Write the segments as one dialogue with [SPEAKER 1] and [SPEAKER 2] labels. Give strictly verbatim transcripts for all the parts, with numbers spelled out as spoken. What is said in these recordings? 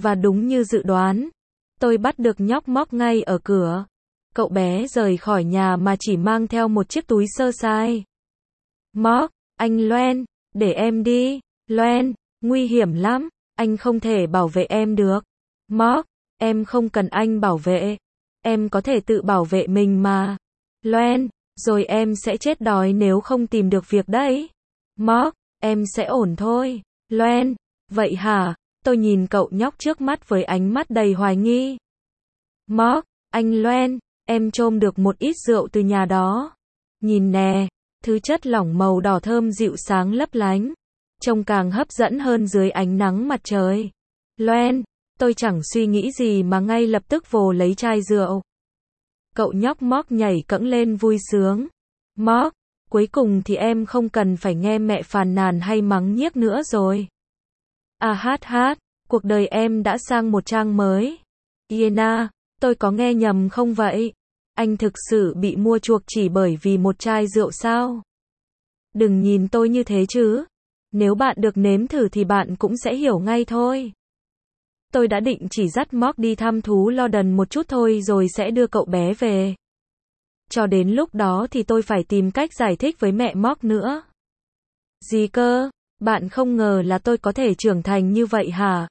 [SPEAKER 1] Và đúng như dự đoán, tôi bắt được nhóc Móc ngay ở cửa. Cậu bé rời khỏi nhà mà chỉ mang theo một chiếc túi sơ sai. Móc, anh Loen, để em đi. Loen, nguy hiểm lắm, anh không thể bảo vệ em được. Móc, em không cần anh bảo vệ. Em có thể tự bảo vệ mình mà. Loen, rồi em sẽ chết đói nếu không tìm được việc đấy. Móc, em sẽ ổn thôi. Loen, vậy hả? Tôi nhìn cậu nhóc trước mắt với ánh mắt đầy hoài nghi. Móc, anh Loen, em trôm được một ít rượu từ nhà đó. Nhìn nè, thứ chất lỏng màu đỏ thơm dịu sáng lấp lánh, trông càng hấp dẫn hơn dưới ánh nắng mặt trời. Loen, tôi chẳng suy nghĩ gì mà ngay lập tức vồ lấy chai rượu. Cậu nhóc Móc nhảy cẫng lên vui sướng. Móc, cuối cùng thì em không cần phải nghe mẹ phàn nàn hay mắng nhiếc nữa rồi. À hát hát, cuộc đời em đã sang một trang mới. Iena, tôi có nghe nhầm không vậy? Anh thực sự bị mua chuộc chỉ bởi vì một chai rượu sao? Đừng nhìn tôi như thế chứ. Nếu bạn được nếm thử thì bạn cũng sẽ hiểu ngay thôi. Tôi đã định chỉ dắt Móc đi thăm thú London một chút thôi rồi sẽ đưa cậu bé về. Cho đến lúc đó thì tôi phải tìm cách giải thích với mẹ Móc nữa. Gì cơ? Bạn không ngờ là tôi có thể trưởng thành như vậy hả?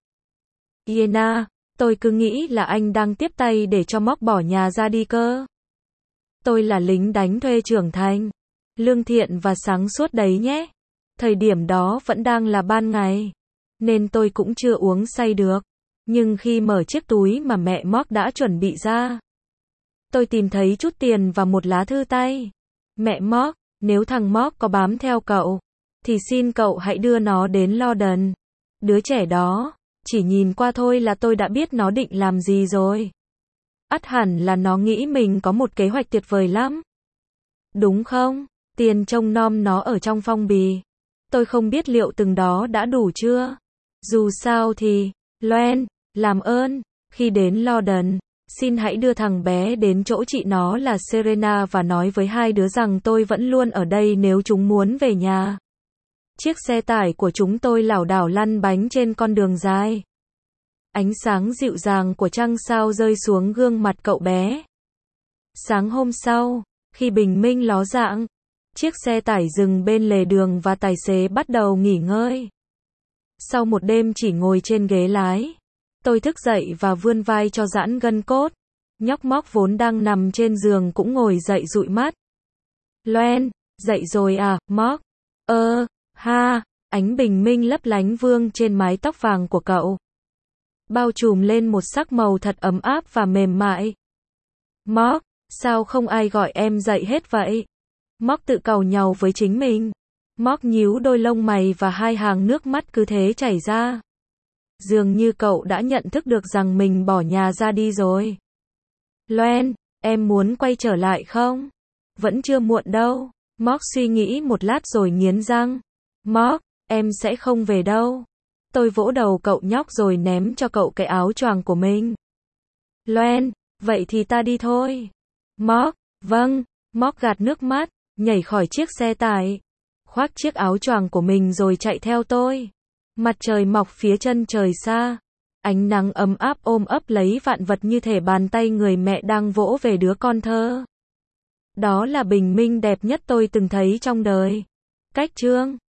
[SPEAKER 1] Iena, tôi cứ nghĩ là anh đang tiếp tay để cho Móc bỏ nhà ra đi cơ. Tôi là lính đánh thuê trưởng thành, lương thiện và sáng suốt đấy nhé. Thời điểm đó vẫn đang là ban ngày, nên tôi cũng chưa uống say được. Nhưng khi mở chiếc túi mà mẹ Móc đã chuẩn bị ra, tôi tìm thấy chút tiền và một lá thư tay. Mẹ Móc, nếu thằng Móc có bám theo cậu, thì xin cậu hãy đưa nó đến London. Đứa trẻ đó, chỉ nhìn qua thôi là tôi đã biết nó định làm gì rồi. Ắt hẳn là nó nghĩ mình có một kế hoạch tuyệt vời lắm. Đúng không? Tiền trông nom nó ở trong phong bì. Tôi không biết liệu từng đó đã đủ chưa. Dù sao thì, Loen, làm ơn, khi đến London, xin hãy đưa thằng bé đến chỗ chị nó là Serena và nói với hai đứa rằng tôi vẫn luôn ở đây nếu chúng muốn về nhà. Chiếc xe tải của chúng tôi lảo đảo lăn bánh trên con đường dài. Ánh sáng dịu dàng của trăng sao rơi xuống gương mặt cậu bé. Sáng hôm sau, khi bình minh ló dạng, chiếc xe tải dừng bên lề đường và tài xế bắt đầu nghỉ ngơi. Sau một đêm chỉ ngồi trên ghế lái, tôi thức dậy và vươn vai cho giãn gân cốt. Nhóc Móc vốn đang nằm trên giường cũng ngồi dậy dụi mắt. Loen, dậy rồi à, Móc? Ơ, ha, ánh bình minh lấp lánh vương trên mái tóc vàng của cậu, bao trùm lên một sắc màu thật ấm áp và mềm mại. Móc, sao không ai gọi em dậy hết vậy? Móc tự càu nhàu với chính mình. Móc nhíu đôi lông mày và hai hàng nước mắt cứ thế chảy ra. Dường như cậu đã nhận thức được rằng mình bỏ nhà ra đi rồi. Loen, em muốn quay trở lại không? Vẫn chưa muộn đâu. Móc suy nghĩ một lát rồi nghiến răng. Móc, em sẽ không về đâu. Tôi vỗ đầu cậu nhóc rồi ném cho cậu cái áo choàng của mình. Loen, vậy thì ta đi thôi. Móc, vâng. Móc gạt nước mắt, nhảy khỏi chiếc xe tải, khoác chiếc áo choàng của mình rồi chạy theo tôi. Mặt trời mọc phía chân trời xa, ánh nắng ấm áp ôm ấp lấy vạn vật như thể bàn tay người mẹ đang vỗ về đứa con thơ. Đó là bình minh đẹp nhất tôi từng thấy trong đời. Cách chương